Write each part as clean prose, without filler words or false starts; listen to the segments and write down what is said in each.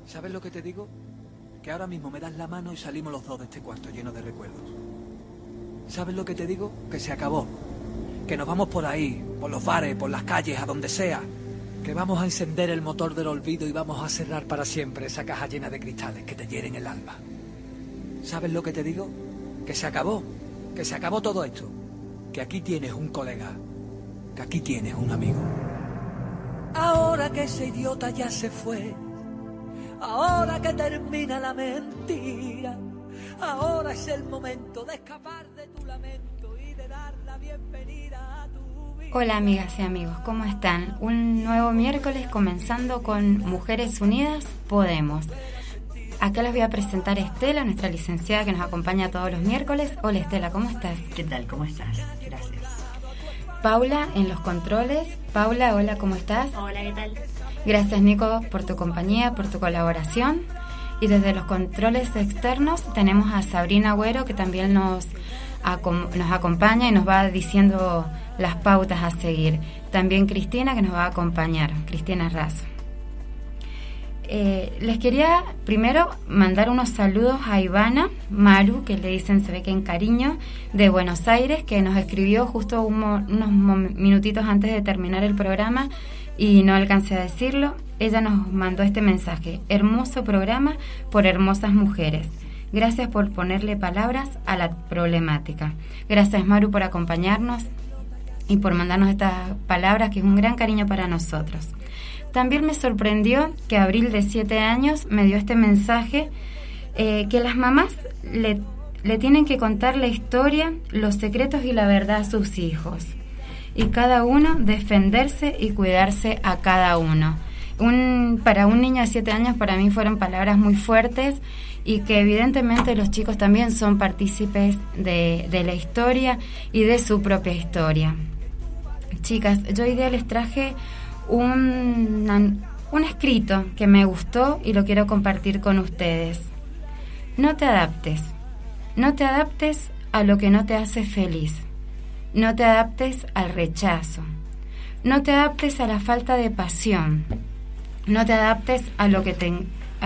¿Sabes lo que te digo? Que ahora mismo me das la mano y salimos los dos de este cuarto lleno de recuerdos. ¿Sabes lo que te digo? Que se acabó. Que nos vamos por ahí, por los bares, por las calles, a donde sea. Que vamos a encender el motor del olvido y vamos a cerrar para siempre esa caja llena de cristales que te hieren el alma. ¿Sabes lo que te digo? Que se acabó todo esto. Que aquí tienes un colega, que aquí tienes un amigo. Ahora que ese idiota ya se fue, ahora que termina la mentira, ahora es el momento de escapar de tu lamento y de dar la bienvenida a tu vida. Hola amigas y amigos, ¿cómo están? Un nuevo miércoles comenzando con Mujeres Unidas Podemos. Acá les voy a presentar a Estela, nuestra licenciada que nos acompaña todos los miércoles. Hola Estela, ¿cómo estás? ¿Qué tal? ¿Cómo estás? Gracias. Paula en los controles. Paula, hola, ¿cómo estás? Hola, ¿qué tal? Gracias Nico por tu compañía, por tu colaboración. Y desde los controles externos tenemos a Sabrina Agüero, que también nos acompaña y nos va diciendo las pautas a seguir. También Cristina, que nos va a acompañar, Cristina Razo. Les quería primero mandar unos saludos a Ivana Maru, que le dicen, se ve que en cariño, de Buenos Aires, que nos escribió justo unos minutitos antes de terminar el programa y no alcancé a decirlo. Ella nos mandó este mensaje: hermoso programa por hermosas mujeres. Gracias por ponerle palabras a la problemática. Gracias Maru por acompañarnos y por mandarnos estas palabras, que es un gran cariño para nosotros. También me sorprendió que Abril, de 7 años, me dio este mensaje, que las mamás le tienen que contar la historia, los secretos y la verdad a sus hijos. Y cada uno defenderse y cuidarse a cada uno. Para un niño de 7 años, para mí fueron palabras muy fuertes, y que evidentemente los chicos también son partícipes de la historia y de su propia historia. Chicas, yo hoy día les traje un escrito que me gustó y lo quiero compartir con ustedes. No te adaptes a lo que no te hace feliz. No te adaptes al rechazo. No te adaptes a la falta de pasión. No te adaptes a lo que te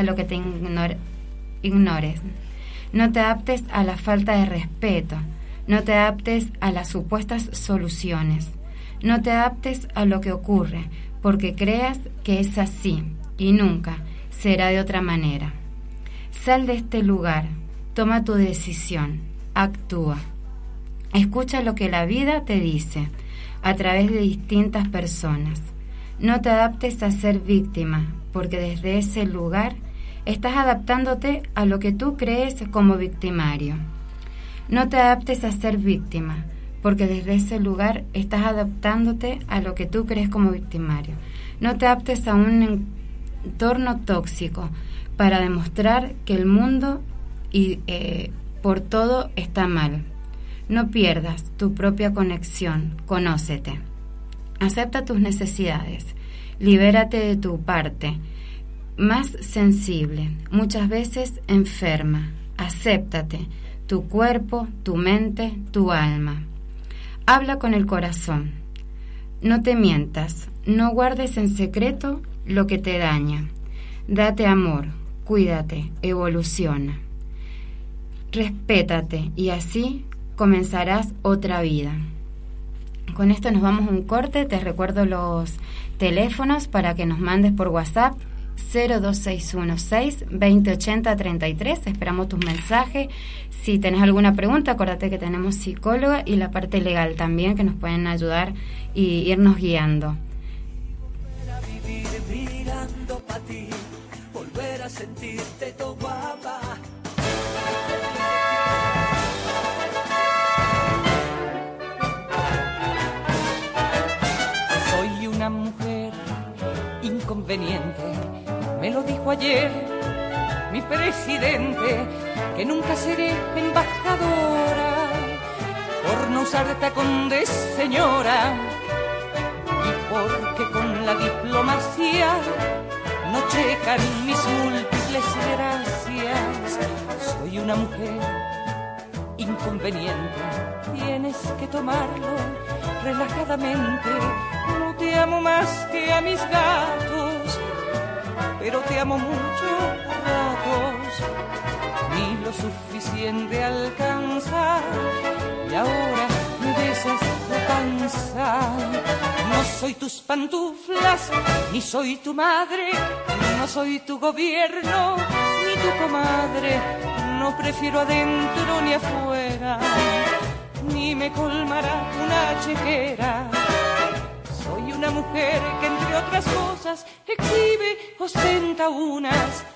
ignores. No te adaptes a la falta de respeto. No te adaptes a las supuestas soluciones. No te adaptes a lo que ocurre, porque creas que es así y nunca será de otra manera. Sal de este lugar, toma tu decisión, actúa. Escucha lo que la vida te dice a través de distintas personas. No te adaptes a ser víctima, porque desde ese lugar estás adaptándote a lo que tú crees como victimario. No te adaptes a ser víctima, porque desde ese lugar estás adaptándote a lo que tú crees como victimario. No te adaptes a un entorno tóxico para demostrar que el mundo y por todo está mal. No pierdas tu propia conexión, conócete. Acepta tus necesidades, libérate de tu parte más sensible, muchas veces enferma. Acéptate, tu cuerpo, tu mente, tu alma. Habla con el corazón. No te mientas, no guardes en secreto lo que te daña. Date amor, cuídate, evoluciona. Respétate y así comenzarás otra vida. Con esto nos vamos a un corte. Te recuerdo los teléfonos para que nos mandes por WhatsApp: 02616 2080 33. Esperamos tus mensajes. Si tenés alguna pregunta, acuérdate que tenemos psicóloga y la parte legal también, que nos pueden ayudar y irnos guiando. Volver a vivir mirando pa' ti, volver a sentirte todo guapa. Soy una mujer inconveniente, me lo dijo ayer mi presidente, que nunca seré embajadora por no usar tacón de señora, y porque con la diplomacia no checan mis múltiples gracias. Soy una mujer inconveniente, tienes que tomarlo relajadamente. No te amo más que a mis gatos, pero te amo mucho a ratos, ni lo suficiente alcanzar, y ahora me besas la panza. No soy tus pantuflas, ni soy tu madre, no soy tu gobierno, ni tu comadre, no prefiero adentro ni afuera, ni me colmará una chequera. Soy una mujer que entre otras cosas exhibe, ostenta una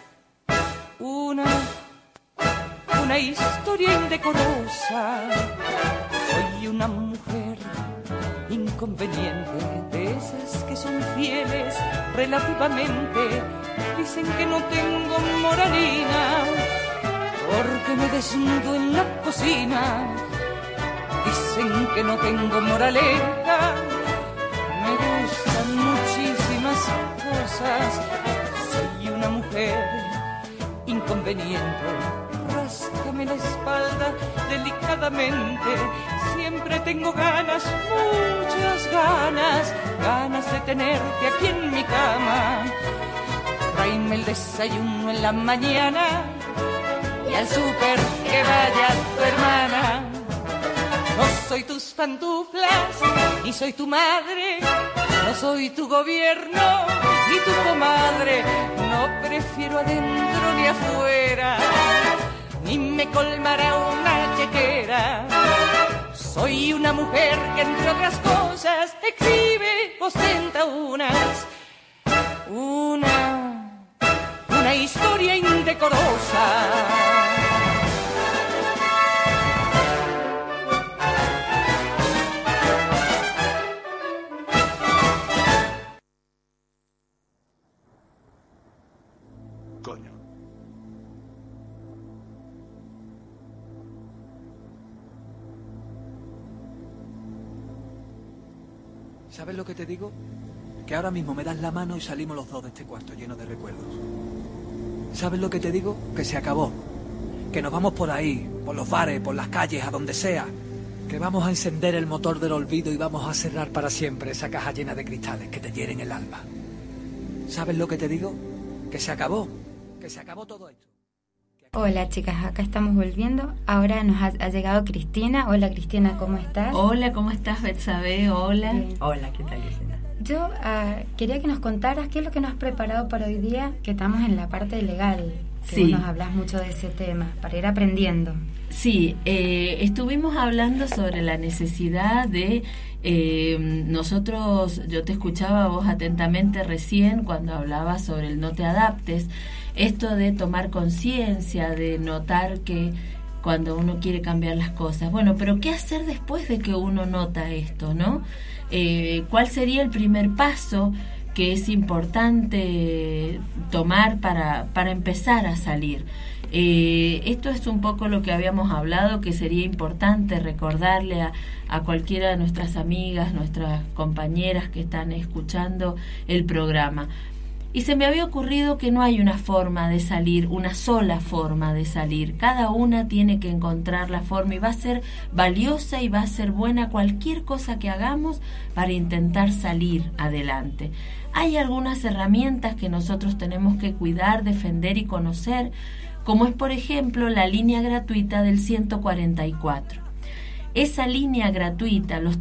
historia indecorosa. Soy una mujer inconveniente, de esas que son fieles relativamente. Dicen que no tengo moralina, porque me desnudo en la cocina. Dicen que no tengo moraleja, me gustan muchísimas cosas. Soy una mujer inconveniente, ráscame la espalda delicadamente. Siempre tengo ganas, muchas ganas de tenerte aquí en mi cama. Tráeme el desayuno en la mañana y al súper que vaya tu hermana. No soy tus pantuflas, ni soy tu madre, no soy tu gobierno, ni tu comadre. No prefiero adentro ni afuera, ni me colmará una chequera. Soy una mujer que entre otras cosas exhibe, ostenta una historia indecorosa. Coño. ¿Sabes lo que te digo? Que ahora mismo me das la mano y salimos los dos de este cuarto lleno de recuerdos. ¿Sabes lo que te digo? Que se acabó. Que nos vamos por ahí, por los bares, por las calles, a donde sea. Que vamos a encender el motor del olvido y vamos a cerrar para siempre esa caja llena de cristales que te hieren el alma. ¿Sabes lo que te digo? Que se acabó. Que se acabó todo esto. Hola chicas, acá estamos volviendo. Ahora nos ha llegado Cristina. Hola Cristina, ¿cómo estás? Hola, ¿cómo estás, Betsabe? Hola. Bien. Hola, ¿qué tal, Cristina? Yo quería que nos contaras qué es lo que nos has preparado para hoy día, que estamos en la parte legal, que Sí. vos nos hablas mucho de ese tema, para ir aprendiendo. Sí, estuvimos hablando sobre la necesidad de nosotros, yo te escuchaba a vos atentamente recién cuando hablabas sobre el no te adaptes, esto de tomar conciencia, de notar que cuando uno quiere cambiar las cosas. Bueno, pero ¿qué hacer después de que uno nota esto, no? ¿Cuál sería el primer paso que es importante tomar para empezar a salir? Esto es un poco lo que habíamos hablado, que sería importante recordarle a cualquiera de nuestras amigas, nuestras compañeras que están escuchando el programa. Y se me había ocurrido que no hay una forma de salir, una sola forma de salir. Cada una tiene que encontrar la forma y va a ser valiosa y va a ser buena cualquier cosa que hagamos para intentar salir adelante. Hay algunas herramientas que nosotros tenemos que cuidar, defender y conocer, como es por ejemplo la línea gratuita del 144. Esa línea gratuita, los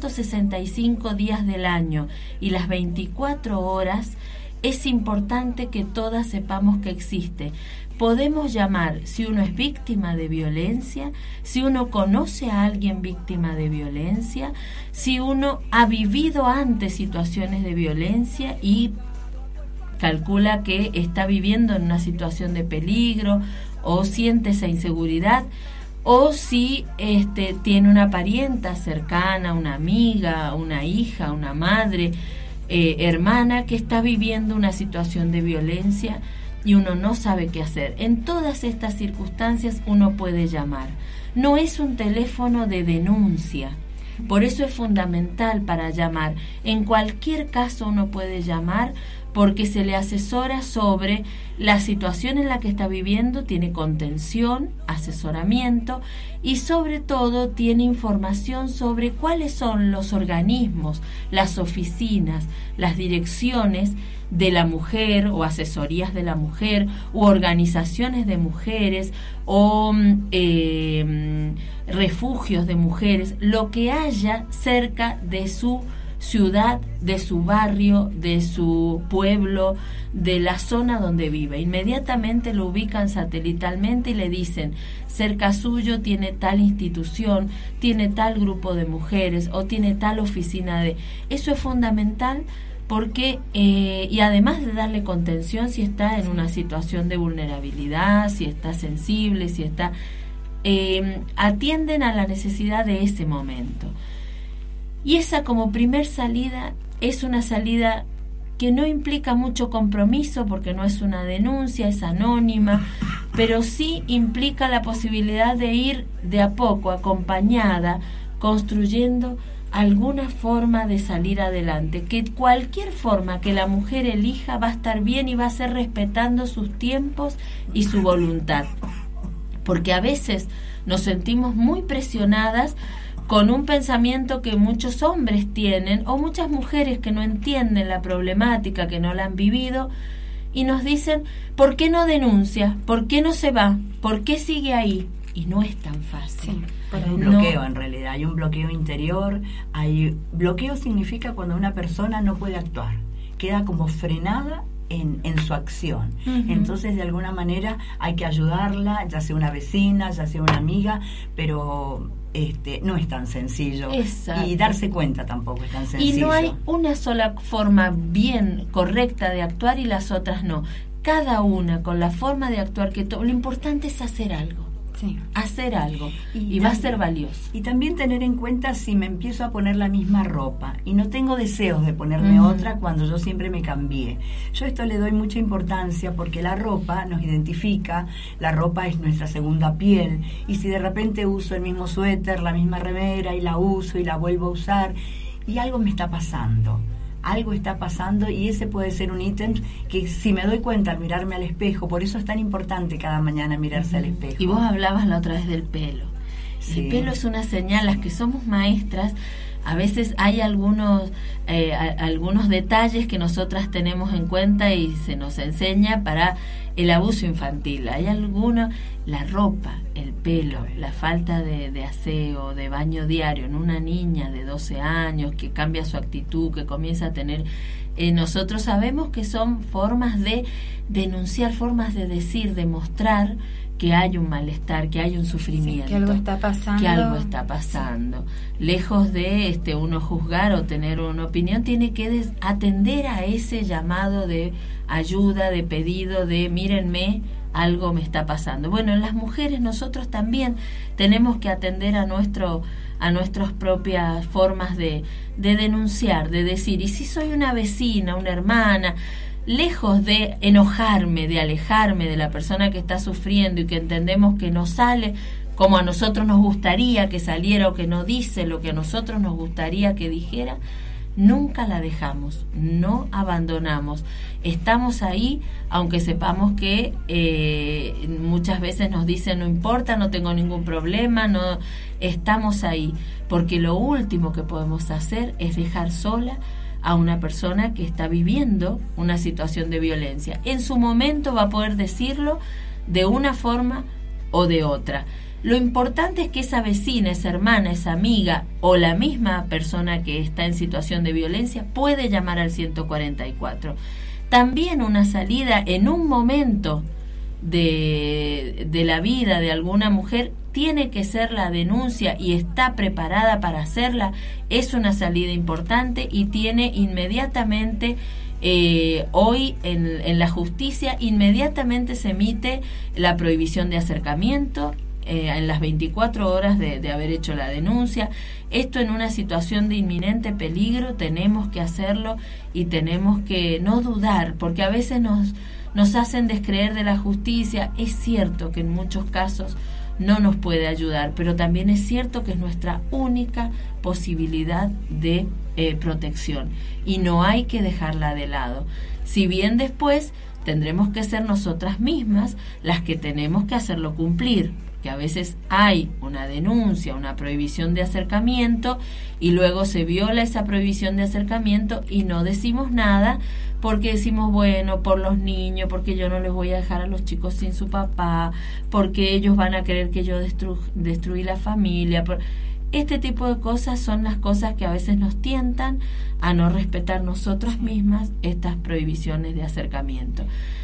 365 días del año y las 24 horas, es importante que todas sepamos que existe. Podemos llamar si uno es víctima de violencia, si uno conoce a alguien víctima de violencia, si uno ha vivido antes situaciones de violencia y calcula que está viviendo en una situación de peligro o siente esa inseguridad, o si tiene una parienta cercana, una amiga, una hija, una madre, hermana que está viviendo una situación de violencia y uno no sabe qué hacer. En todas estas circunstancias uno puede llamar. No es un teléfono de denuncia, por eso es fundamental para llamar. En cualquier caso uno puede llamar porque se le asesora sobre la situación en la que está viviendo, tiene contención, asesoramiento y sobre todo tiene información sobre cuáles son los organismos, las oficinas, las direcciones de la mujer o asesorías de la mujer u organizaciones de mujeres o refugios de mujeres, lo que haya cerca de su ciudad, de su barrio, de su pueblo, de la zona donde vive. Inmediatamente lo ubican satelitalmente y le dicen, cerca suyo tiene tal institución, tiene tal grupo de mujeres o tiene tal oficina de... Eso es fundamental porque, y además de darle contención si está en una situación de vulnerabilidad, si está sensible, si está... atienden a la necesidad de ese momento. Y esa como primer salida es una salida que no implica mucho compromiso porque no es una denuncia, es anónima, pero sí implica la posibilidad de ir de a poco, acompañada, construyendo alguna forma de salir adelante, que cualquier forma que la mujer elija va a estar bien y va a ser respetando sus tiempos y su voluntad, porque a veces nos sentimos muy presionadas con un pensamiento que muchos hombres tienen o muchas mujeres que no entienden la problemática, que no la han vivido y nos dicen, ¿por qué no denuncia? ¿Por qué no se va? ¿Por qué sigue ahí? Y no es tan fácil. Hay un bloqueo en realidad, hay un bloqueo interior. Bloqueo significa cuando una persona no puede actuar, queda como frenada en su acción. Entonces de alguna manera hay que ayudarla, ya sea una vecina, ya sea una amiga, pero no es tan sencillo. Exacto. Y darse cuenta tampoco es tan sencillo. Y no hay una sola forma bien correcta de actuar y las otras no. Cada una con la forma de actuar que lo importante es hacer algo. Sí. Hacer algo y va a ser valioso. Y también tener en cuenta si me empiezo a poner la misma ropa y no tengo deseos de ponerme otra cuando yo siempre me cambié. Yo esto le doy mucha importancia porque la ropa nos identifica, la ropa es nuestra segunda piel y si de repente uso el mismo suéter, la misma remera y la uso y la vuelvo a usar y algo me está pasando. Algo está pasando y ese puede ser un ítem que si me doy cuenta al mirarme al espejo, por eso es tan importante cada mañana mirarse al espejo. Y vos hablabas la otra vez del pelo. Sí. El pelo es una señal, las que somos maestras, a veces hay algunos detalles que nosotras tenemos en cuenta y se nos enseña para el abuso infantil. Hay algunos, la ropa, el pelo, la falta de aseo, de baño diario en una niña de 12 años que cambia su actitud, que comienza a tener... nosotros sabemos que son formas de denunciar, formas de decir, de mostrar que hay un malestar, que hay un sufrimiento, sí, que algo está pasando. Que algo está pasando. Lejos de uno juzgar o tener una opinión, tiene que atender a ese llamado de ayuda, de pedido, de mírenme, algo me está pasando. Bueno, en las mujeres nosotros también tenemos que atender a nuestras propias formas de denunciar, de decir, y si soy una vecina, una hermana, lejos de enojarme, de alejarme de la persona que está sufriendo y que entendemos que no sale como a nosotros nos gustaría que saliera o que no dice lo que a nosotros nos gustaría que dijera, nunca la dejamos, no abandonamos. Estamos ahí, aunque sepamos que muchas veces nos dicen no importa, no tengo ningún problema, no estamos ahí, porque lo último que podemos hacer es dejar sola a una persona que está viviendo una situación de violencia. En su momento va a poder decirlo de una forma o de otra. Lo importante es que esa vecina, esa hermana, esa amiga o la misma persona que está en situación de violencia puede llamar al 144. También una salida en un momento de la vida de alguna mujer tiene que ser la denuncia y está preparada para hacerla, es una salida importante y tiene inmediatamente, hoy en la justicia, inmediatamente se emite la prohibición de acercamiento en las 24 horas de haber hecho la denuncia. Esto en una situación de inminente peligro tenemos que hacerlo y tenemos que no dudar, porque a veces nos hacen descreer de la justicia. Es cierto que en muchos casos no nos puede ayudar, pero también es cierto que es nuestra única posibilidad de protección y no hay que dejarla de lado. Si bien después tendremos que ser nosotras mismas las que tenemos que hacerlo cumplir, que a veces hay una denuncia, una prohibición de acercamiento y luego se viola esa prohibición de acercamiento y no decimos nada porque decimos, bueno, por los niños, porque yo no les voy a dejar a los chicos sin su papá, porque ellos van a creer que yo destruí la familia. Este tipo de cosas son las cosas que a veces nos tientan a no respetar nosotras mismas estas prohibiciones de acercamiento.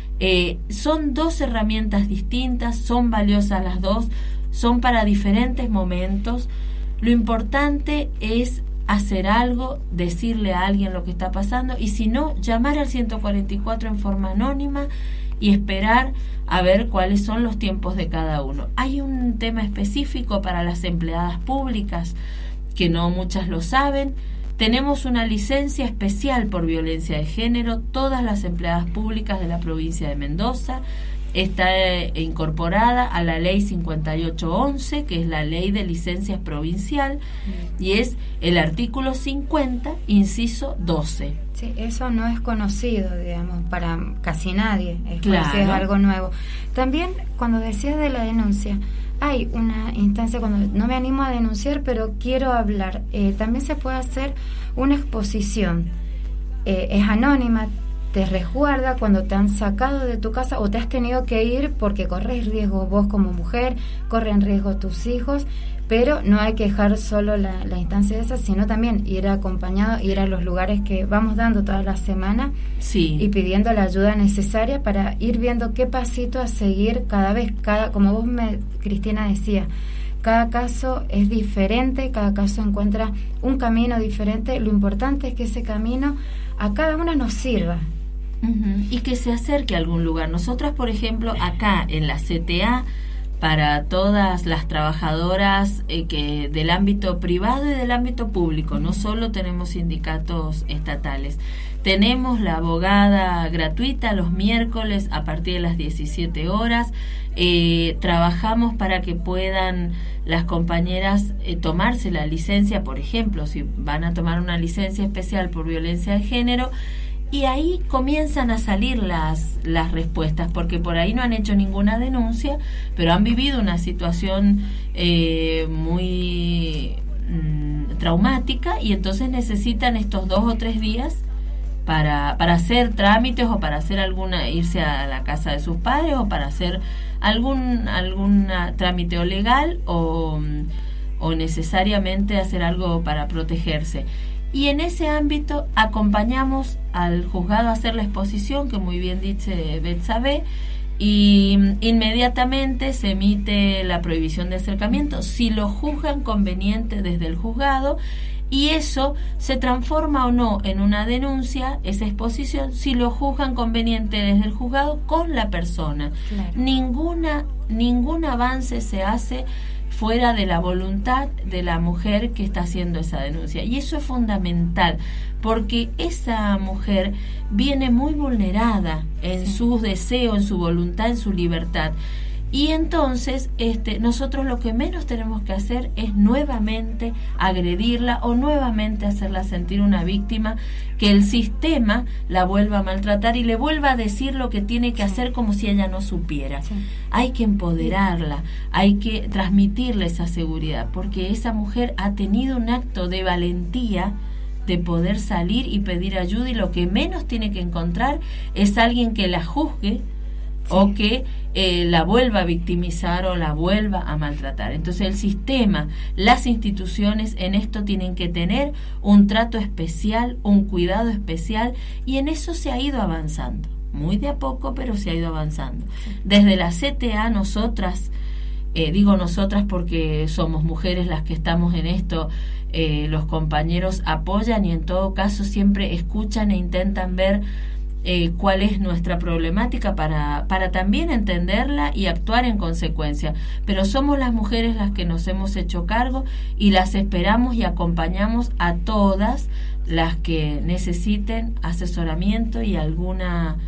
Son dos herramientas distintas, son valiosas las dos, son para diferentes momentos. Lo importante es hacer algo, decirle a alguien lo que está pasando, y si no, llamar al 144 en forma anónima y esperar a ver cuáles son los tiempos de cada uno. Hay un tema específico para las empleadas públicas, que no muchas lo saben. Tenemos una licencia especial por violencia de género. Todas las empleadas públicas de la provincia de Mendoza está incorporada a la ley 5811, que es la ley de licencias provincial, y es el artículo 50, inciso 12. Sí, eso no es conocido, digamos, para casi nadie. Claro. Es algo nuevo. También, cuando decías de la denuncia, hay una instancia cuando no me animo a denunciar, pero quiero hablar. También se puede hacer una exposición. Es anónima, te resguarda cuando te han sacado de tu casa o te has tenido que ir porque corres riesgo vos como mujer, corren riesgo tus hijos, pero no hay que dejar solo la instancia de esa, sino también ir acompañado, ir a los lugares que vamos dando toda la semana, sí, y pidiendo la ayuda necesaria para ir viendo qué pasito a seguir cada vez, como vos Cristina decía, cada caso es diferente, cada caso encuentra un camino diferente. Lo importante es que ese camino a cada una nos sirva. Y que se acerque a algún lugar. Nosotras, por ejemplo, acá en la CTA, para todas las trabajadoras que del ámbito privado y del ámbito público, no solo tenemos sindicatos estatales, tenemos la abogada gratuita los miércoles a partir de las 17 horas. Trabajamos para que puedan las compañeras tomarse la licencia, por ejemplo, si van a tomar una licencia especial por violencia de género, y ahí comienzan a salir las respuestas, porque por ahí no han hecho ninguna denuncia, pero han vivido una situación muy traumática, y entonces necesitan estos 2 o 3 días para hacer trámites, o para hacer irse a la casa de sus padres, o para hacer algún trámite legal, o necesariamente hacer algo para protegerse. Y en ese ámbito acompañamos al juzgado a hacer la exposición, que muy bien dice Betsabe, y inmediatamente se emite la prohibición de acercamiento, si lo juzgan conveniente desde el juzgado, y eso se transforma o no en una denuncia, esa exposición, si lo juzgan conveniente desde el juzgado con la persona. Claro. Ningún avance se hace fuera de la voluntad de la mujer que está haciendo esa denuncia. Y eso es fundamental, porque esa mujer viene muy vulnerada en sus deseos, en su voluntad, en su libertad. Y entonces nosotros lo que menos tenemos que hacer es nuevamente agredirla o nuevamente hacerla sentir una víctima, que el sistema la vuelva a maltratar y le vuelva a decir lo que tiene que hacer como si ella no supiera. Sí. Hay que empoderarla, hay que transmitirle esa seguridad, porque esa mujer ha tenido un acto de valentía de poder salir y pedir ayuda, y lo que menos tiene que encontrar es alguien que la juzgue, sí, o que la vuelva a victimizar o la vuelva a maltratar. Entonces el sistema, las instituciones en esto tienen que tener un trato especial, un cuidado especial, y en eso se ha ido avanzando, muy de a poco, pero se ha ido avanzando. Desde la CTA nosotras, digo nosotras porque somos mujeres las que estamos en esto, los compañeros apoyan y en todo caso siempre escuchan e intentan ver cuál es nuestra problemática para también entenderla y actuar en consecuencia. Pero somos las mujeres las que nos hemos hecho cargo, y las esperamos y acompañamos a todas las que necesiten asesoramiento y alguna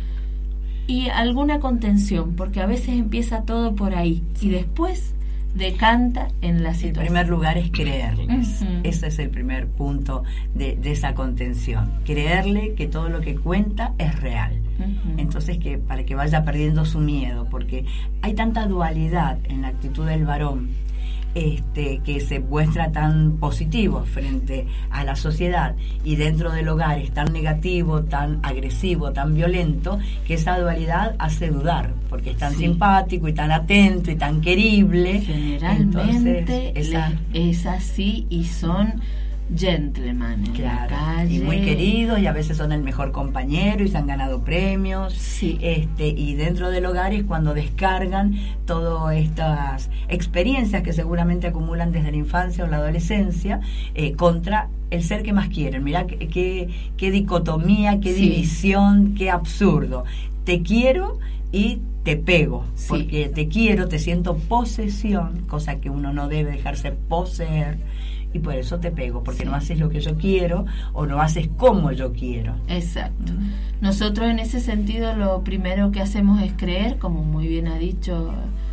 contención, porque a veces empieza todo por ahí y después decanta en la situación. En primer lugar es creerles. Ese es el primer punto de esa contención. Creerle que todo lo que cuenta es real. Entonces, para que vaya perdiendo su miedo, porque hay tanta dualidad en la actitud del varón. que se muestra tan positivo frente a la sociedad y dentro del hogar es tan negativo, tan agresivo, tan violento, que esa dualidad hace dudar, porque es tan simpático y tan atento y tan querible. Generalmente es así y son gentleman en la calle. Y muy queridos, y a veces son el mejor compañero y se han ganado premios. Sí. Y dentro del hogar es cuando descargan todas estas experiencias que seguramente acumulan desde la infancia o la adolescencia contra el ser que más quieren. Mirá qué dicotomía, qué división, qué absurdo. Te quiero y te pego, porque te quiero, te siento posesión, cosa que uno no debe dejarse poseer, y por eso te pego, porque no haces lo que yo quiero o no haces como yo quiero. Exacto. Nosotros en ese sentido lo primero que hacemos es creer, como muy bien ha dicho,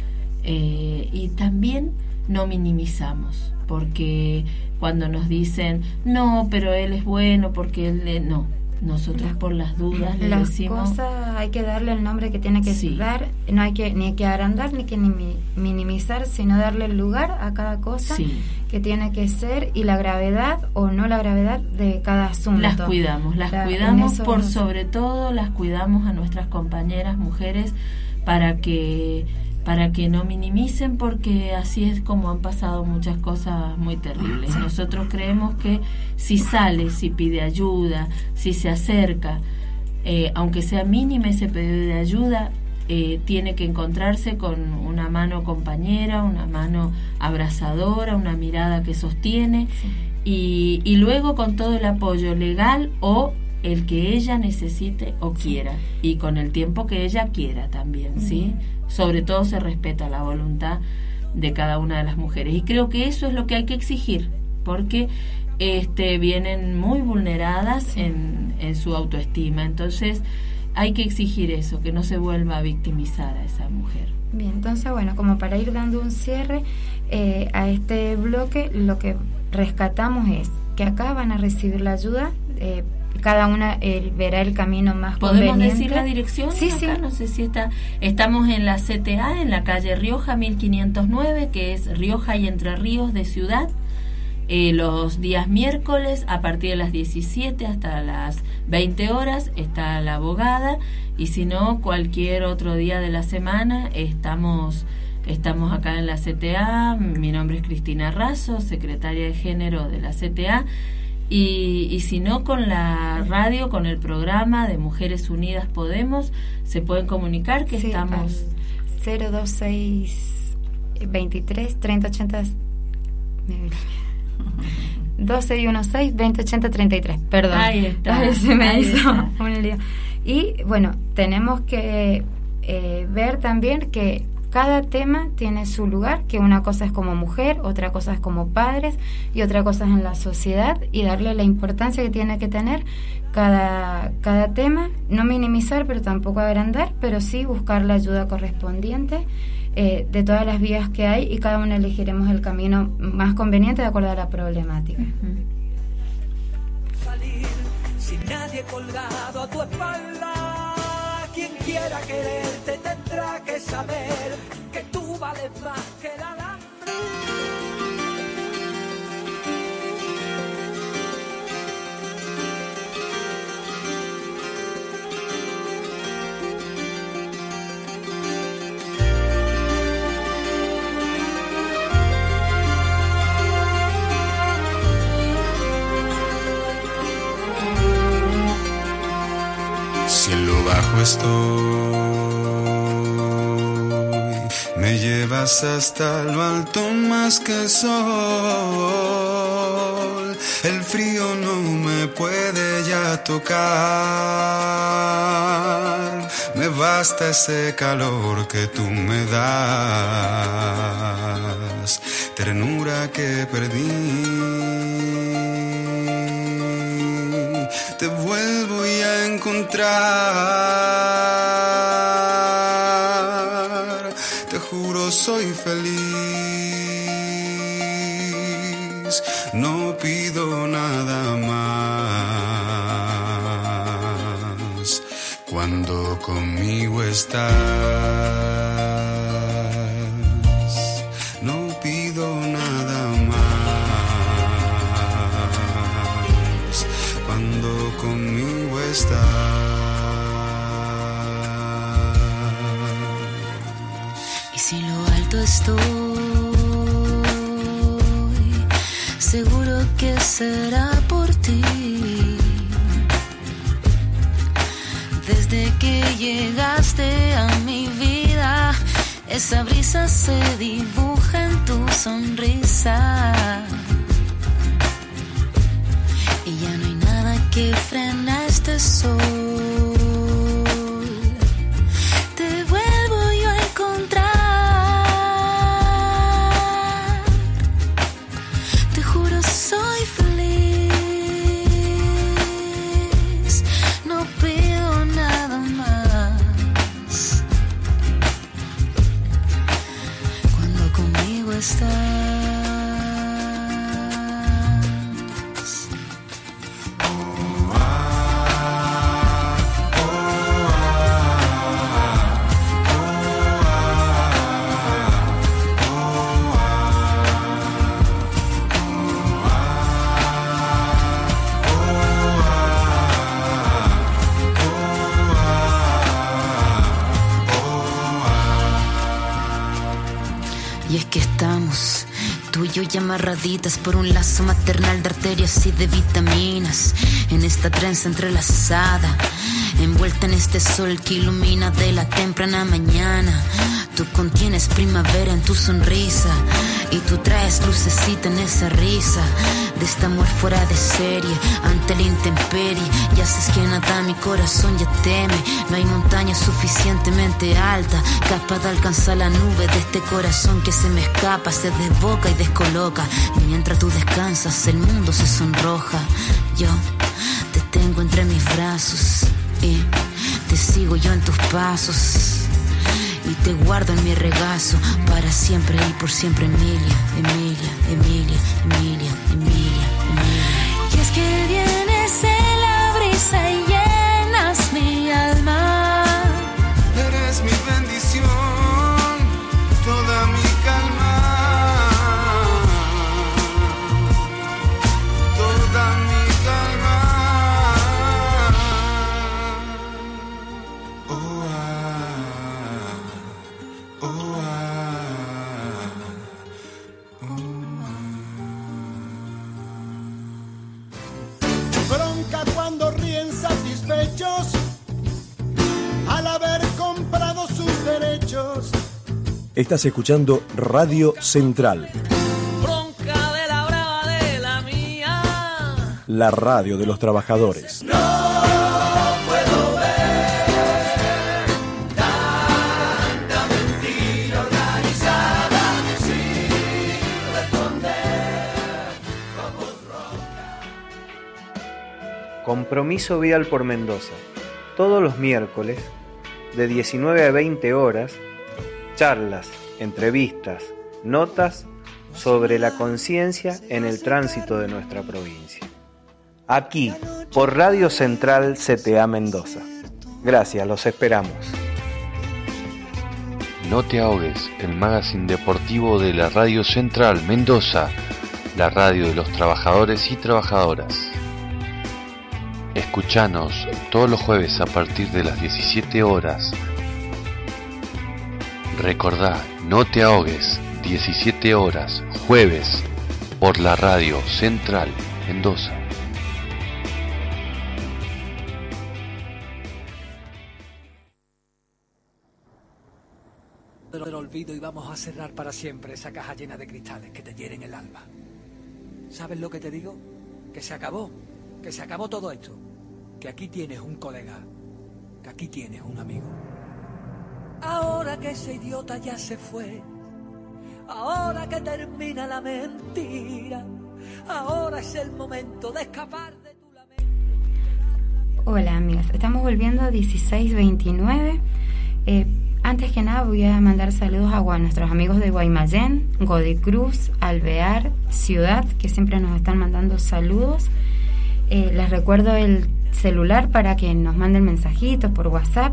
y también no minimizamos, porque cuando nos dicen no, pero él es bueno, porque él no. Nosotros por las dudas le decimos... Las cosas hay que darle el nombre que tiene que dar, no hay que ni que agrandar ni que minimizar, sino darle el lugar a cada cosa que tiene que ser y la gravedad o no la gravedad de cada asunto. Las cuidamos por sobre todo, las cuidamos a nuestras compañeras mujeres para que no minimicen, porque así es como han pasado muchas cosas muy terribles. Nosotros creemos que si sale, si pide ayuda, si se acerca, aunque sea mínima ese pedido de ayuda, tiene que encontrarse con una mano compañera, una mano abrazadora, una mirada que sostiene, y luego con todo el apoyo legal o el que ella necesite o quiera, y con el tiempo que ella quiera también, ¿sí? Sobre todo se respeta la voluntad de cada una de las mujeres, y creo que eso es lo que hay que exigir, porque vienen muy vulneradas en su autoestima, entonces hay que exigir eso, que no se vuelva a victimizar a esa mujer. Bien, entonces bueno, como para ir dando un cierre a este bloque, lo que rescatamos es que acá van a recibir la ayuda, cada una verá el camino más conveniente. ¿Podemos decir la dirección? Sí, acá, sí. No sé si estamos en la CTA, en la calle Rioja 1509, que es Rioja y Entre Ríos de Ciudad. Los días miércoles a partir de las 17 hasta las 20 horas está la abogada, y si no, cualquier otro día de la semana estamos acá en la CTA. Mi nombre es Cristina Razo, secretaria de Género de la CTA. Y si no, con la radio, con el programa de Mujeres Unidas Podemos, se pueden comunicar que estamos... 026 23 30 80 2616 2080 33, perdón. Ahí está. Se me hizo un lío. Y bueno, tenemos que ver también que cada tema tiene su lugar, que una cosa es como mujer, otra cosa es como padres y otra cosa es en la sociedad, y darle la importancia que tiene que tener cada tema, no minimizar pero tampoco agrandar, pero sí buscar la ayuda correspondiente de todas las vías que hay, y cada uno elegiremos el camino más conveniente de acuerdo a la problemática. Salir sin nadie colgado a tu espalda. Quien quiera quererte tendrá que saber que tú vales más que el alambre. Si en lo bajo estoy, me llevas hasta lo alto más que sol. El frío no me puede ya tocar, me basta ese calor que tú me das, ternura que perdí. Te vuelvo a encontrar, te juro soy feliz, no pido nada más. Cuando conmigo estás, no pido nada si en lo alto estoy, seguro que será por ti. Desde que llegaste a mi vida, esa brisa se dibuja en tu sonrisa. Y ya no hay nada que frena este sol. Te vuelvo yo a encontrar. Te juro soy feliz. No pido nada más. Cuando conmigo estás. Y es que estamos, tú y yo ya amarraditas por un lazo maternal de arterias y de vitaminas, en esta trenza entrelazada, envuelta en este sol que ilumina de la temprana mañana. Tú contienes primavera en tu sonrisa y tú traes lucecita en esa risa de este amor fuera de serie ante la intemperie, y haces que nada mi corazón ya teme. No hay montaña suficientemente alta capaz de alcanzar la nube de este corazón que se me escapa, se desboca y descoloca, y mientras tú descansas el mundo se sonroja. Yo te tengo entre mis brazos y te sigo yo en tus pasos, y te guardo en mi regazo para siempre y por siempre. Emilia, Emilia, Emilia, Emilia, Emilia, Emilia. Y es que vienes en la brisa y llenas mi alma. Eres mi bendición, toda mi calma, toda mi calma. Oh, oh, Bronca cuando ríen satisfechos al haber comprado sus derechos. Estás escuchando Radio Central, Bronca de la brava de la mía. la radio de los trabajadores. No puedo ver tanta mentira organizada sin responder como roca. Compromiso Vial por Mendoza. Todos los miércoles, de 19 a 20 horas, charlas, entrevistas, notas sobre la conciencia en el tránsito de nuestra provincia. Aquí, por Radio Central CTA Mendoza. Gracias, los esperamos. No te ahogues, el magazine deportivo de la Radio Central Mendoza, la radio de los trabajadores y trabajadoras. Escuchanos todos los jueves a partir de las 17 horas. Recordá, no te ahogues, 17 horas, jueves, por la Radio Central Mendoza. Del olvido, y vamos a cerrar para siempre esa caja llena de cristales que te hieren el alma. ¿Sabes lo que te digo? Que se acabó todo esto. Que aquí tienes un colega, que aquí tienes un amigo. Ahora que ese idiota ya se fue, ahora que termina la mentira, ahora es el momento de escapar de tu lamento. Hola amigas, estamos volviendo a 1629. Antes que nada voy a mandar saludos a nuestros amigos de Guaymallén, Godicruz, Alvear, Ciudad, que siempre nos están mandando saludos. Les recuerdo el celular para que nos manden mensajitos por WhatsApp,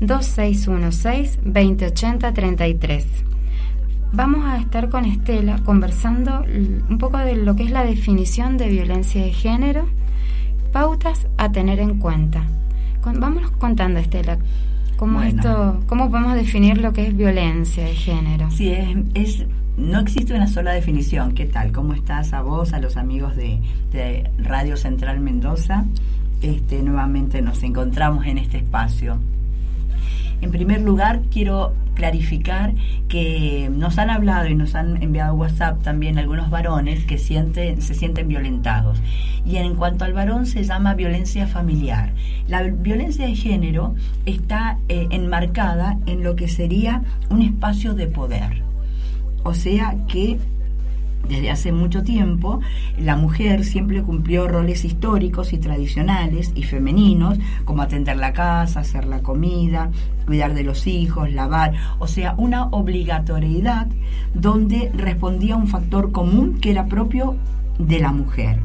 2616-2080-33. Vamos a estar con Estela conversando un poco de lo que es la definición de violencia de género, pautas a tener en cuenta. Vámonos contando, Estela. ¿Cómo podemos definir lo que es violencia de género? Sí, no existe una sola definición. ¿Qué tal? ¿Cómo estás a vos, a los amigos de Radio Central Mendoza? Nuevamente nos encontramos en este espacio. En primer lugar, quiero clarificar que nos han hablado y nos han enviado WhatsApp también algunos varones que se sienten violentados. Y en cuanto al varón, se llama violencia familiar. La violencia de género está enmarcada en lo que sería un espacio de poder. O sea que desde hace mucho tiempo la mujer siempre cumplió roles históricos y tradicionales y femeninos, como atender la casa, hacer la comida, cuidar de los hijos, lavar, o sea, una obligatoriedad donde respondía a un factor común que era propio de la mujer.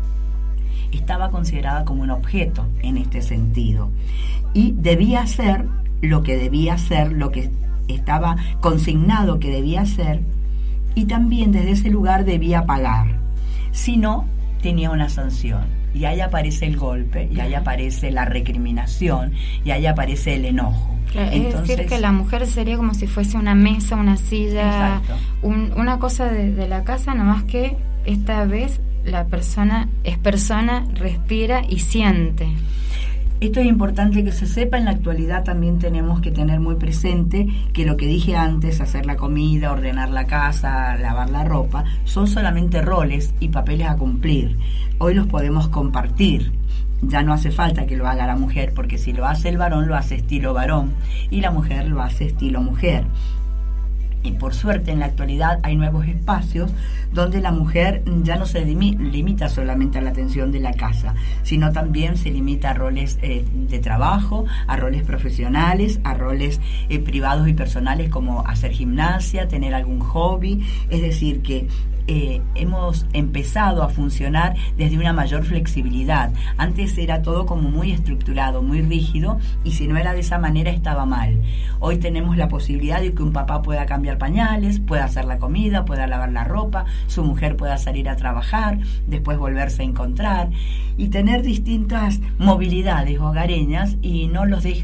Estaba considerada como un objeto en este sentido y debía hacer lo que debía hacer, lo que estaba consignado que debía hacer, y también desde ese lugar debía pagar. Si no, tenía una sanción. Y ahí aparece el golpe, y ahí aparece la recriminación, y ahí aparece el enojo. Claro, entonces, es decir, que la mujer sería como si fuese una mesa, una silla, una cosa de la casa, nomás que esta vez la persona es persona, respira y siente. Esto es importante que se sepa. En la actualidad también tenemos que tener muy presente que lo que dije antes, hacer la comida, ordenar la casa, lavar la ropa, son solamente roles y papeles a cumplir. Hoy los podemos compartir. Ya no hace falta que lo haga la mujer, porque si lo hace el varón, lo hace estilo varón, y la mujer lo hace estilo mujer. Y por suerte en la actualidad hay nuevos espacios donde la mujer ya no se limita solamente a la atención de la casa, sino también se limita a roles de trabajo, a roles profesionales, a roles privados y personales, como hacer gimnasia, tener algún hobby. Es decir, que hemos empezado a funcionar desde una mayor flexibilidad. Antes era todo como muy estructurado, muy rígido, y si no era de esa manera estaba mal. Hoy tenemos la posibilidad de que un papá pueda cambiar pañales, pueda hacer la comida, pueda lavar la ropa, su mujer pueda salir a trabajar, después volverse a encontrar y tener distintas movilidades hogareñas, y no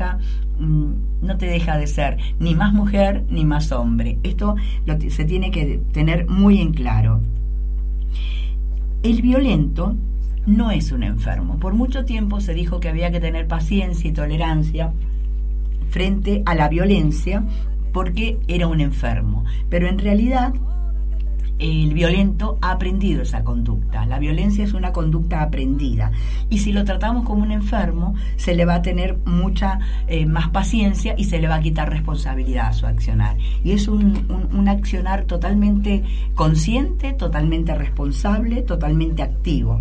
te deja de ser ni más mujer ni más hombre. Esto se tiene que tener muy en claro. El violento no es un enfermo. Por mucho tiempo se dijo que había que tener paciencia y tolerancia frente a la violencia porque era un enfermo, pero en realidad el violento ha aprendido esa conducta. La violencia es una conducta aprendida, y si lo tratamos como un enfermo, se le va a tener mucha más paciencia y se le va a quitar responsabilidad a su accionar. Y es un accionar totalmente consciente, totalmente responsable, totalmente activo.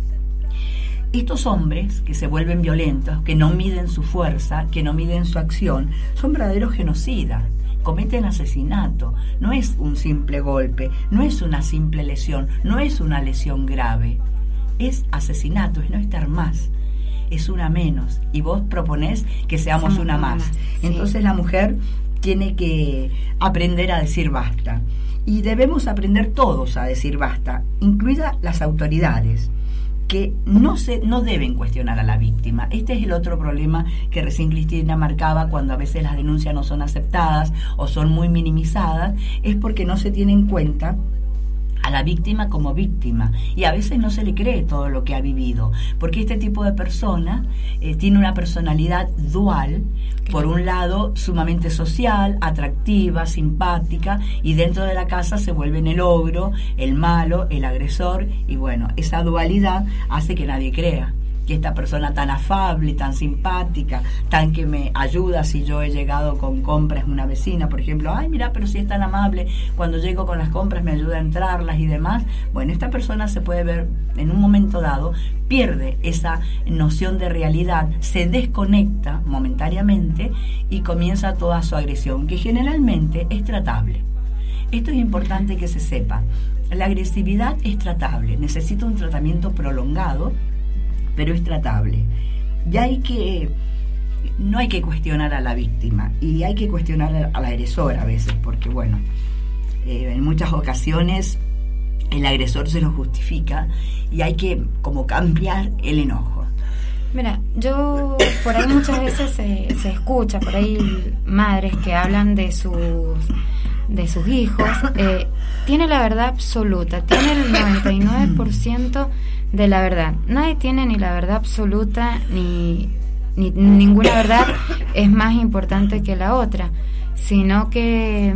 Estos hombres que se vuelven violentos, que no miden su fuerza, que no miden su acción, son verdaderos genocidas. Cometen asesinato. No es un simple golpe, no es una simple lesión, no es una lesión grave. Es asesinato, es no estar más. Es una menos. Y vos proponés que seamos una más. Sí. Entonces la mujer tiene que aprender a decir basta. Y debemos aprender todos a decir basta, incluidas las autoridades, que no deben cuestionar a la víctima. Este es el otro problema que recién Cristina marcaba, cuando a veces las denuncias no son aceptadas o son muy minimizadas, es porque no se tiene en cuenta a la víctima como víctima, y a veces no se le cree todo lo que ha vivido, porque este tipo de persona tiene una personalidad dual. Por un lado, sumamente social, atractiva, simpática, y dentro de la casa se vuelven el ogro, el malo, el agresor, y bueno, esa dualidad hace que nadie crea que esta persona tan afable, tan simpática, tan que me ayuda si yo he llegado con compras, una vecina, por ejemplo, ay, mira, pero si es tan amable, cuando llego con las compras me ayuda a entrarlas y demás. Bueno, esta persona se puede ver en un momento dado, pierde esa noción de realidad, se desconecta momentáneamente y comienza toda su agresión, que generalmente es tratable. Esto es importante que se sepa. La agresividad es tratable, necesita un tratamiento prolongado, pero es tratable. Ya no hay que cuestionar a la víctima, y hay que cuestionar al agresor a veces, porque bueno, en muchas ocasiones el agresor se lo justifica y hay que como cambiar el enojo. Mira, yo por ahí muchas veces se escucha por ahí madres que hablan de sus hijos. Tiene la verdad absoluta, tiene el 99% de la verdad. Nadie tiene ni la verdad absoluta ni ninguna verdad es más importante que la otra, sino que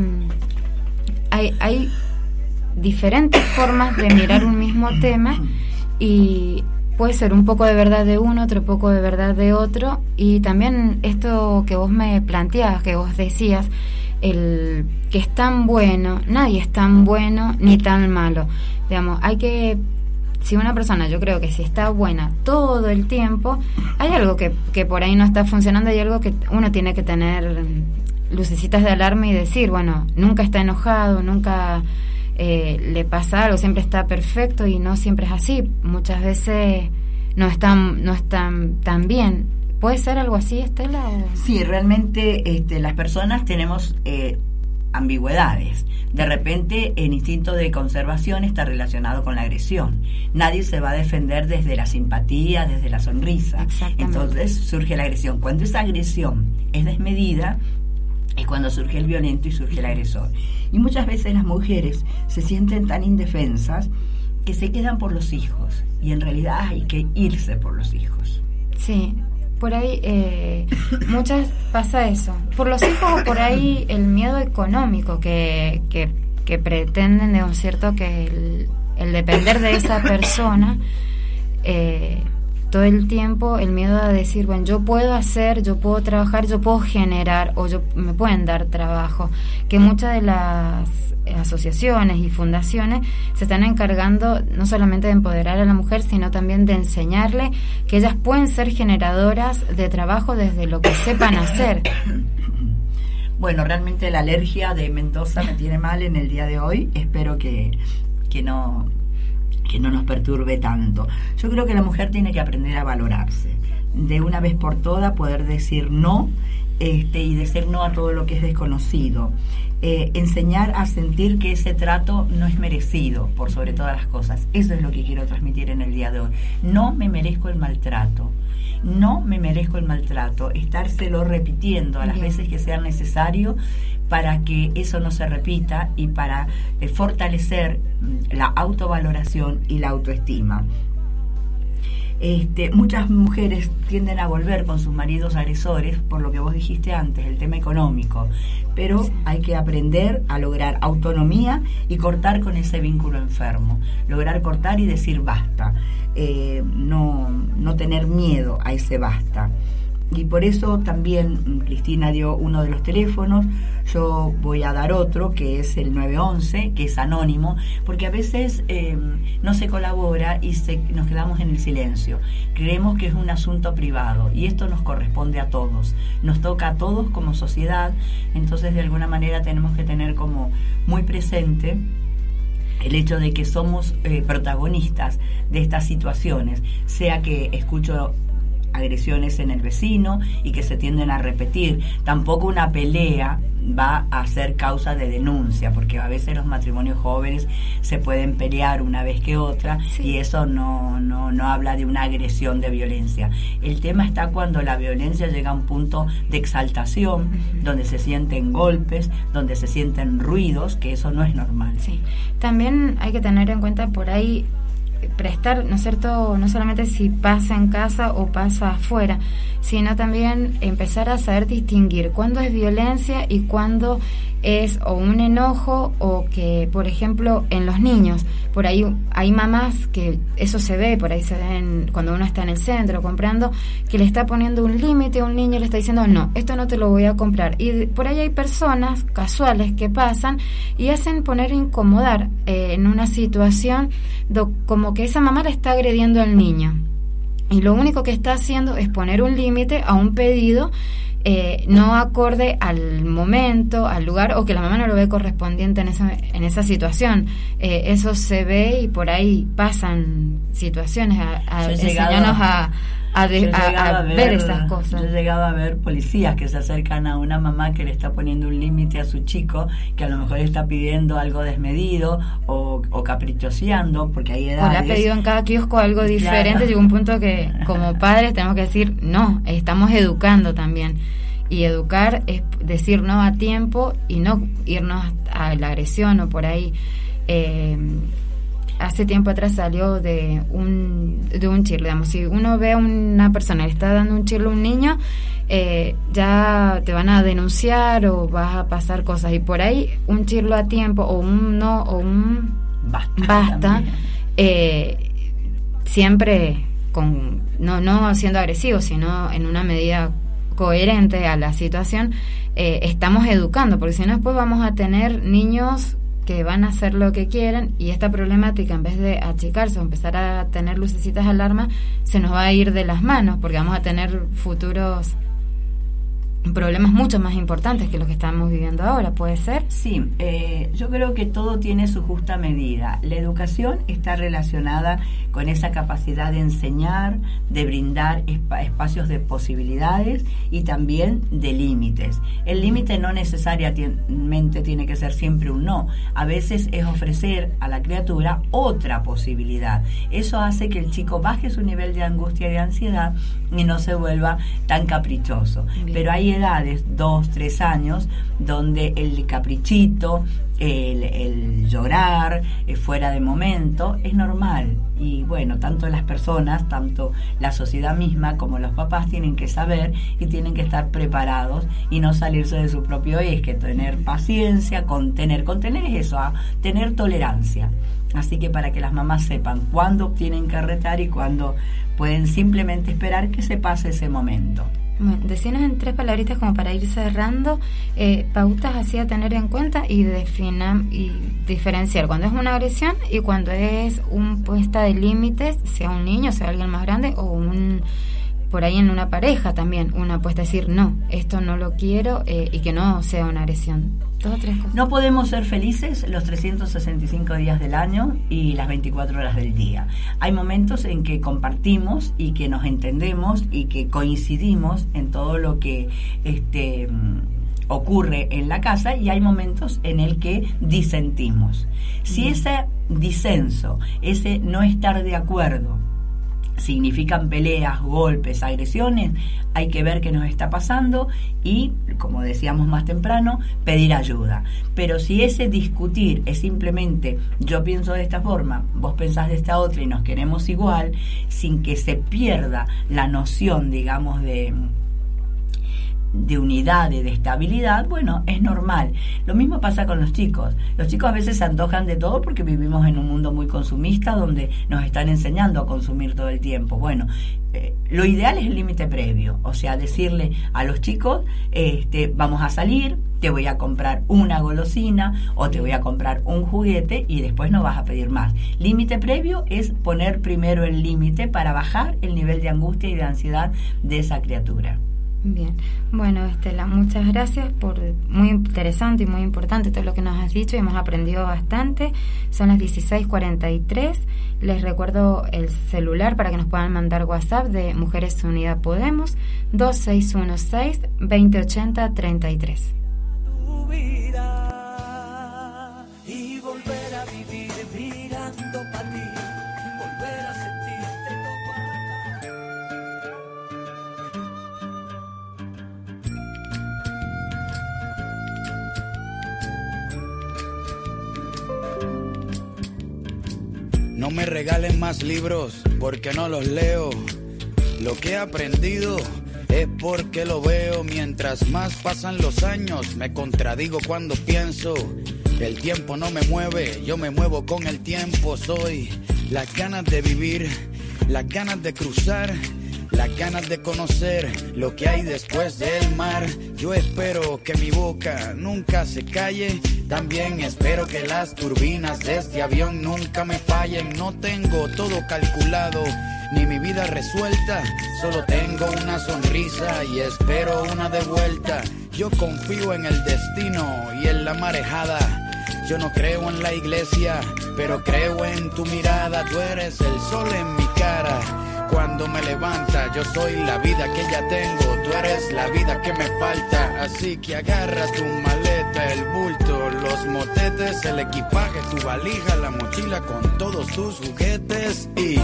hay diferentes formas de mirar un mismo tema y puede ser un poco de verdad de uno, otro poco de verdad de otro. Y también esto que vos me planteabas, que vos decías, el que es tan bueno, nadie es tan bueno ni tan malo. Digamos, si una persona, yo creo que si está buena todo el tiempo, hay algo que por ahí no está funcionando, hay algo que uno tiene que tener lucecitas de alarma y decir, bueno, nunca está enojado, nunca le pasa algo, siempre está perfecto, y no siempre es así. Muchas veces no están tan bien. ¿Puede ser algo así, Estela? ¿O? Sí, realmente las personas tenemos ambigüedades. De repente el instinto de conservación está relacionado con la agresión. Nadie se va a defender desde la simpatía, desde la sonrisa. Entonces surge la agresión. Cuando esa agresión es desmedida, es cuando surge el violento y surge el agresor. Y muchas veces las mujeres se sienten tan indefensas que se quedan por los hijos, y en realidad hay que irse por los hijos. Sí, por ahí muchas pasa eso. Por los hijos, o por ahí el miedo económico que pretenden, de un cierto, que el depender de esa persona todo el tiempo, el miedo a decir, bueno, yo puedo hacer, yo puedo trabajar, yo puedo generar, o me pueden dar trabajo. Que muchas de las asociaciones y fundaciones se están encargando no solamente de empoderar a la mujer, sino también de enseñarle que ellas pueden ser generadoras de trabajo desde lo que sepan hacer. Bueno, realmente la alergia de Mendoza me tiene mal en el día de hoy. Espero que no nos perturbe tanto. Yo creo que la mujer tiene que aprender a valorarse, de una vez por todas poder decir no, y decir no a todo lo que es desconocido. Enseñar a sentir que ese trato no es merecido, por sobre todas las cosas. Eso es lo que quiero transmitir en el día de hoy. No me merezco el maltrato. No me merezco el maltrato. Estárselo repitiendo a las veces que sea necesario para que eso no se repita y para fortalecer la autovaloración y la autoestima. Muchas mujeres tienden a volver con sus maridos agresores por lo que vos dijiste antes, el tema económico, pero hay que aprender a lograr autonomía y cortar con ese vínculo enfermo, lograr cortar y decir basta, no tener miedo a ese basta. Y por eso también Cristina dio uno de los teléfonos, yo voy a dar otro, que es el 911, que es anónimo, porque a veces no se colabora y nos quedamos en el silencio. Creemos que es un asunto privado, y esto nos corresponde a todos, nos toca a todos como sociedad. Entonces de alguna manera tenemos que tener como muy presente el hecho de que somos protagonistas de estas situaciones, sea que escucho agresiones en el vecino y que se tienden a repetir. Tampoco una pelea va a ser causa de denuncia, porque a veces los matrimonios jóvenes se pueden pelear una vez que otra, y eso no habla de una agresión de violencia. El tema está cuando la violencia llega a un punto de exaltación, donde se sienten golpes, donde se sienten ruidos, que eso no es normal. Sí. También hay que tener en cuenta por ahí prestar, ¿no es cierto?, no solamente si pasa en casa o pasa afuera, sino también empezar a saber distinguir cuándo es violencia y cuándo es o un enojo, o que, por ejemplo, en los niños, por ahí hay mamás que eso se ve, por ahí se ven cuando uno está en el centro comprando, que le está poniendo un límite a un niño y le está diciendo, no, esto no te lo voy a comprar. Y por ahí hay personas casuales que pasan y hacen poner a incomodar en una situación como que esa mamá le está agrediendo al niño. Y lo único que está haciendo es poner un límite a un pedido no acorde al momento, al lugar, o que la mamá no lo ve correspondiente en esa situación. Eso se ve, y por ahí pasan situaciones a enseñarnos a ver esas cosas. Yo he llegado a ver policías que se acercan a una mamá que le está poniendo un límite a su chico, que a lo mejor está pidiendo algo desmedido o caprichoseando, porque hay edades. O le ha pedido en cada kiosco algo diferente. Claro. Llega un punto que como padres tenemos que decir no, estamos educando también. Y educar es decir no a tiempo y no irnos a la agresión o por ahí. Hace tiempo atrás salió de un chirlo, digamos, si uno ve a una persona que le está dando un chirlo a un niño, ya te van a denunciar o vas a pasar cosas, y por ahí un chirlo a tiempo o un no o un basta siempre con no siendo agresivo, sino en una medida coherente a la situación, estamos educando, porque si no después vamos a tener niños que van a hacer lo que quieren, y esta problemática, en vez de achicarse o empezar a tener lucecitas de alarma, se nos va a ir de las manos, porque vamos a tener futuros problemas mucho más importantes que los que estamos viviendo ahora. ¿Puede ser? Sí, yo creo que todo tiene su justa medida. La educación está relacionada con esa capacidad de enseñar, de brindar espacios de posibilidades y también de límites. El límite no necesariamente tiene que ser siempre un no. A veces es ofrecer a la criatura otra posibilidad. Eso hace que el chico baje su nivel de angustia y de ansiedad y no se vuelva tan caprichoso. Bien. Pero hay edades, 2, 3 años, donde el caprichito, el llorar fuera de momento es normal, y bueno, tanto las personas, tanto la sociedad misma como los papás tienen que saber y tienen que estar preparados y no salirse de su propio eje, que tener paciencia, contener es eso, tener tolerancia. Así que para que las mamás sepan cuándo tienen que retar y cuándo pueden simplemente esperar que se pase ese momento. Decinos en 3 palabritas como para ir cerrando, pautas así a tener en cuenta y diferenciar cuando es una agresión y cuando es un puesta de límites, sea un niño, sea alguien más grande o por ahí en una pareja también, una puesta a decir no, esto no lo quiero, y que no sea una agresión. Todas 3 cosas. No podemos ser felices los 365 días del año y las 24 horas del día. Hay momentos en que compartimos y que nos entendemos y que coincidimos en todo lo que ocurre en la casa, y hay momentos en el que disentimos. Si ese disenso, ese no estar de acuerdo, significan peleas, golpes, agresiones, hay que ver qué nos está pasando y, como decíamos más temprano, pedir ayuda. Pero si ese discutir es simplemente yo pienso de esta forma, vos pensás de esta otra y nos queremos igual, sin que se pierda la noción, digamos, de unidad, de estabilidad, bueno, es normal. Lo mismo pasa con los chicos. Los chicos a veces se antojan de todo porque vivimos en un mundo muy consumista donde nos están enseñando a consumir todo el tiempo. Bueno, lo ideal es el límite previo, o sea, decirle a los chicos, vamos a salir, te voy a comprar una golosina o te voy a comprar un juguete y después no vas a pedir más. Límite previo es poner primero el límite para bajar el nivel de angustia y de ansiedad de esa criatura. Bien, bueno, Estela, muchas gracias por muy interesante y muy importante todo lo que nos has dicho y hemos aprendido bastante. Son las 16:43. Les recuerdo el celular para que nos puedan mandar WhatsApp de Mujeres Unidas Podemos, 2616-2080-33. Tu vida y volver a vivir mirando para ti, volver a sentirte No me regalen más libros porque no los leo. Lo que he aprendido es porque lo veo. Mientras más pasan los años me contradigo cuando pienso. El tiempo no me mueve, yo me muevo con el tiempo. Soy las ganas de vivir, las ganas de cruzar, las ganas de conocer lo que hay después del mar. Yo espero que mi boca nunca se calle. También espero que las turbinas de este avión nunca me fallen. No tengo todo calculado, ni mi vida resuelta. Solo tengo una sonrisa y espero una de vuelta. Yo confío en el destino y en la marejada. Yo no creo en la iglesia, pero creo en tu mirada. Tú eres el sol en mi cara. cuando me levanta. Yo soy la vida que ya tengo, tú eres la vida que me falta. Así que agarra tu maleta, el bulto, los motetes, el equipaje, tu valija, la mochila con todos tus juguetes y...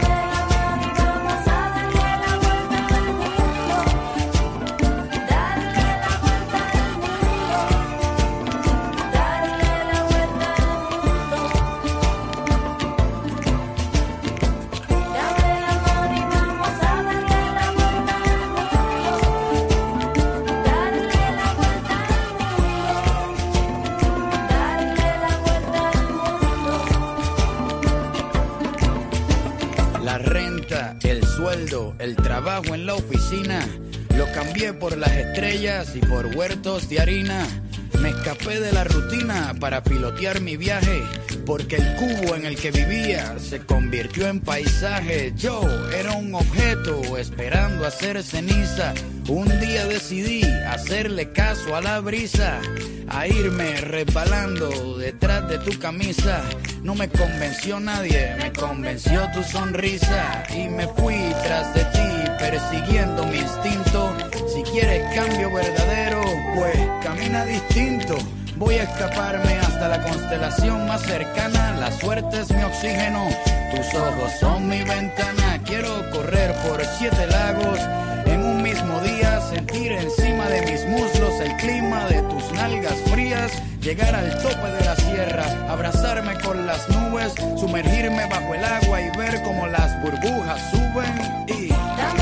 El trabajo en la oficina lo cambié por las estrellas y por huertos de harina. Me escapé de la rutina para pilotear mi viaje, porque el cubo en el que vivía se convirtió en paisaje. Yo era un objeto esperando hacer ceniza. Un día decidí hacerle caso a la brisa, a irme resbalando detrás de tu camisa. No me convenció nadie, me convenció tu sonrisa. Y me fui tras de ti, persiguiendo mi instinto. Si quieres cambio verdadero, pues camina distinto. Voy a escaparme hasta la constelación más cercana. La suerte es mi oxígeno, tus ojos son mi ventana. Quiero correr por 7 lagos en un mismo día, sentir encima de mis muslos el clima de tus nalgas frías, llegar al tope de la sierra, abrazarme con las nubes, sumergirme bajo el agua y ver cómo las burbujas suben y...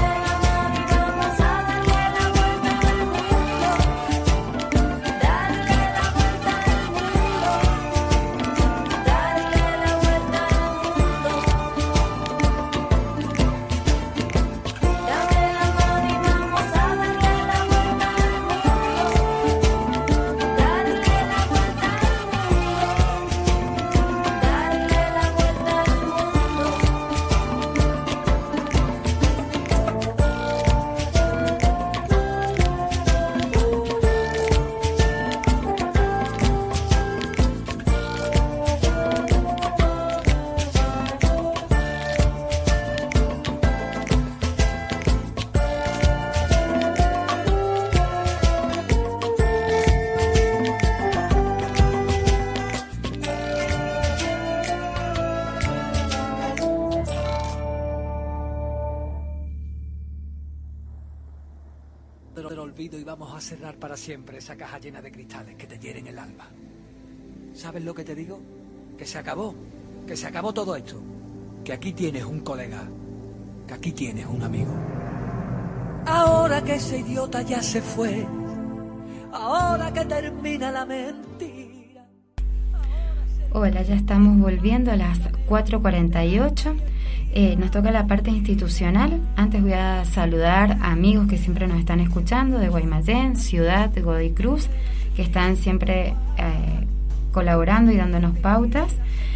Y vamos a cerrar para siempre esa caja llena de cristales que te hieren el alma. ¿Sabes lo que te digo? Que se acabó todo esto. Que aquí tienes un colega, que aquí tienes un amigo. Ahora que ese idiota ya se fue, ahora que termina la mentira. Hola, ya estamos volviendo a las 4:48. Nos toca la parte institucional. Antes voy a saludar a amigos que siempre nos están escuchando de Guaymallén, Ciudad, Godoy Cruz, que están siempre colaborando y dándonos pautas.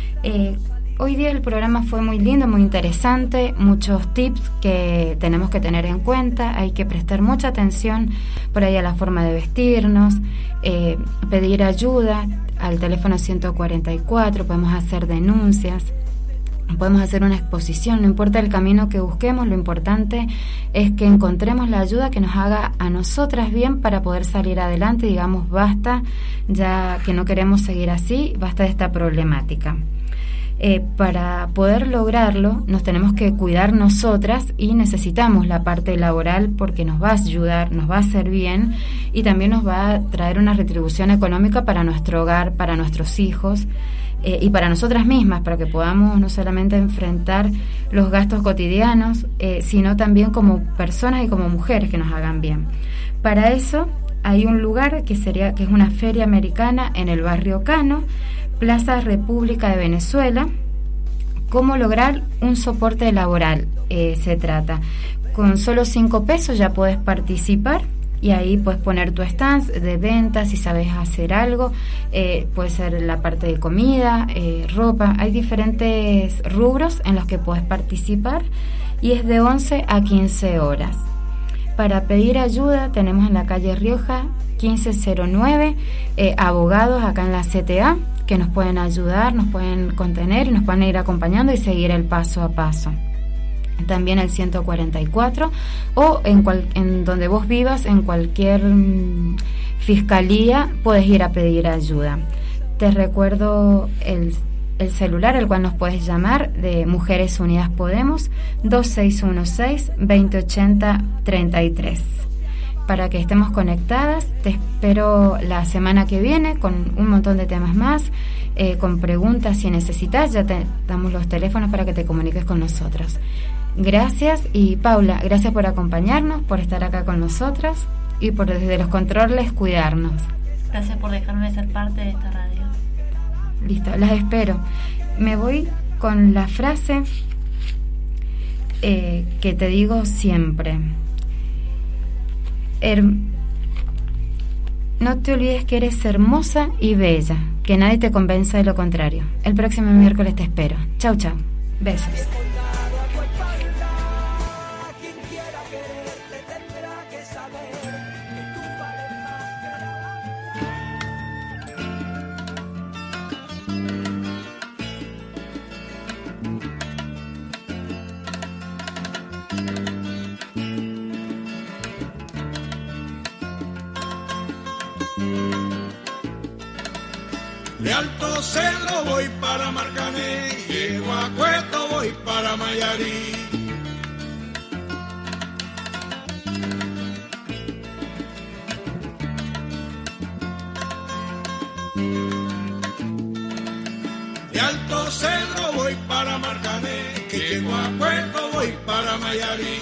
Hoy día el programa fue muy lindo, muy interesante, muchos tips que tenemos que tener en cuenta. Hay que prestar mucha atención por ahí a la forma de vestirnos, pedir ayuda al teléfono 144, podemos hacer denuncias. Podemos hacer una exposición, no importa el camino que busquemos, lo importante es que encontremos la ayuda que nos haga a nosotras bien para poder salir adelante. Digamos, basta, ya que no queremos seguir así, basta de esta problemática. Para poder lograrlo nos tenemos que cuidar nosotras y necesitamos la parte laboral porque nos va a ayudar, nos va a hacer bien y también nos va a traer una retribución económica para nuestro hogar, para nuestros hijos. Y para nosotras mismas, para que podamos no solamente enfrentar los gastos cotidianos, sino también como personas y como mujeres que nos hagan bien. Para eso hay un lugar que es una feria americana en el barrio Cano, Plaza República de Venezuela. ¿Cómo lograr un soporte laboral? Se trata. Con solo 5 pesos ya puedes participar. Y ahí puedes poner tu stand de ventas si sabes hacer algo, puede ser la parte de comida, ropa, hay diferentes rubros en los que puedes participar y es de 11 a 15 horas. Para pedir ayuda tenemos en la calle Rioja 1509 abogados acá en la CTA que nos pueden ayudar, nos pueden contener y nos pueden ir acompañando y seguir el paso a paso. también el 144, o en donde vos vivas, en cualquier fiscalía, puedes ir a pedir ayuda. Te recuerdo el celular al cual nos puedes llamar, de Mujeres Unidas Podemos, 2616-2080-33. Para que estemos conectadas, te espero la semana que viene con un montón de temas más, con preguntas si necesitas. Ya te damos los teléfonos para que te comuniques con nosotros. Gracias, y Paula, gracias por acompañarnos, por estar acá con nosotras y por desde los controles cuidarnos. Gracias por dejarme ser parte de esta radio. Listo, las espero. Me voy con la frase que te digo siempre. No te olvides que eres hermosa y bella, que nadie te convenza de lo contrario. El próximo miércoles te espero. Chau, chau. Besos. De Alto Cerro voy para Marcané, llego a Cueto voy para Mayarí. De Alto Cerro voy para Marcané, que llego a Cueto voy para Mayarí.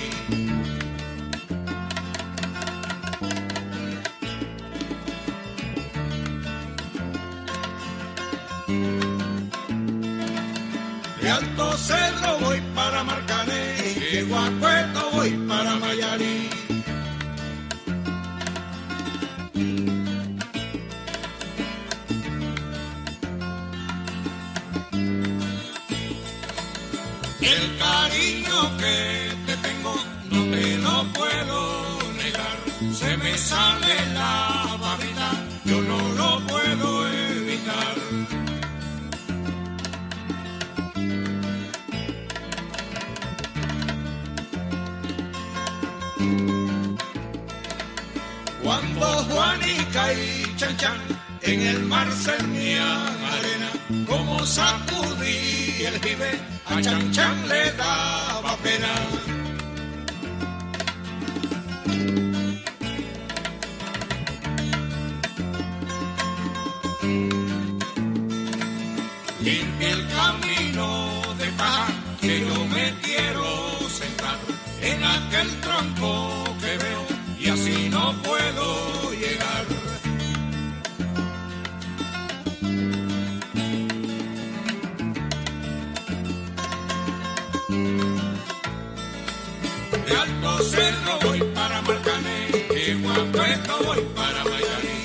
De Alto Cerro voy para Marcané, llego a Cueto voy para Mayarí. El cariño que te tengo no te lo puedo negar, se me sale la babita, yo no lo puedo evitar. Cuando Juanica y Chan Chan en el mar sernían arena, como sacudí el jibe, a Chan Chan le daba pena. Limpia el camino de paja, que yo me quiero sentar en aquel tronco que veo, y así no puedo llegar. De Alto Cerro voy para Marcané, de Guapueto voy para Mayarí.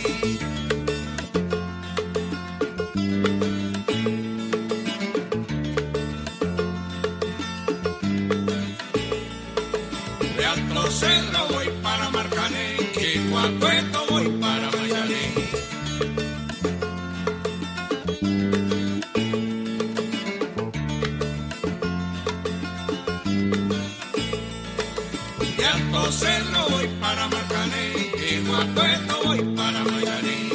De Alto Cerro voy para Marcané, que Guapueto voy para Mayarí. De Alto Cerro voy para Marcané, que Guapueto voy para Mayarí.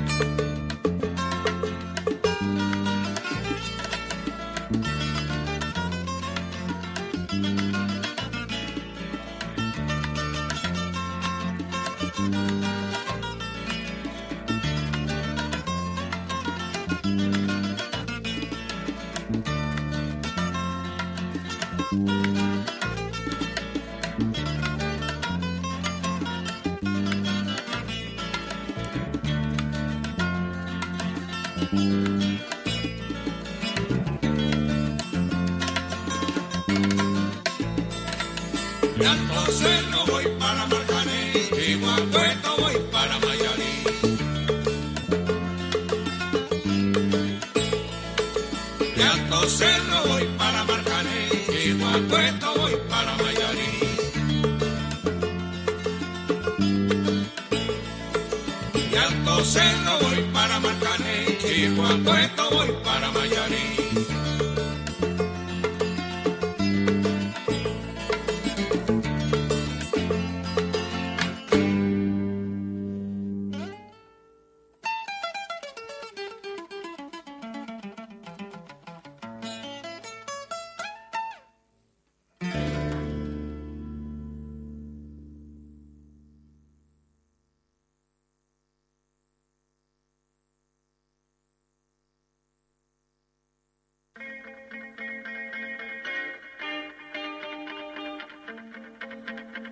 De Alto Cerro voy para Marcané, de Guapueto voy para Mayarí. De Alto Cerro voy para Marcané, de Guapueto voy para Mayarí. De Alto Cerro voy para Marcané, de Guapueto voy para Mayarí.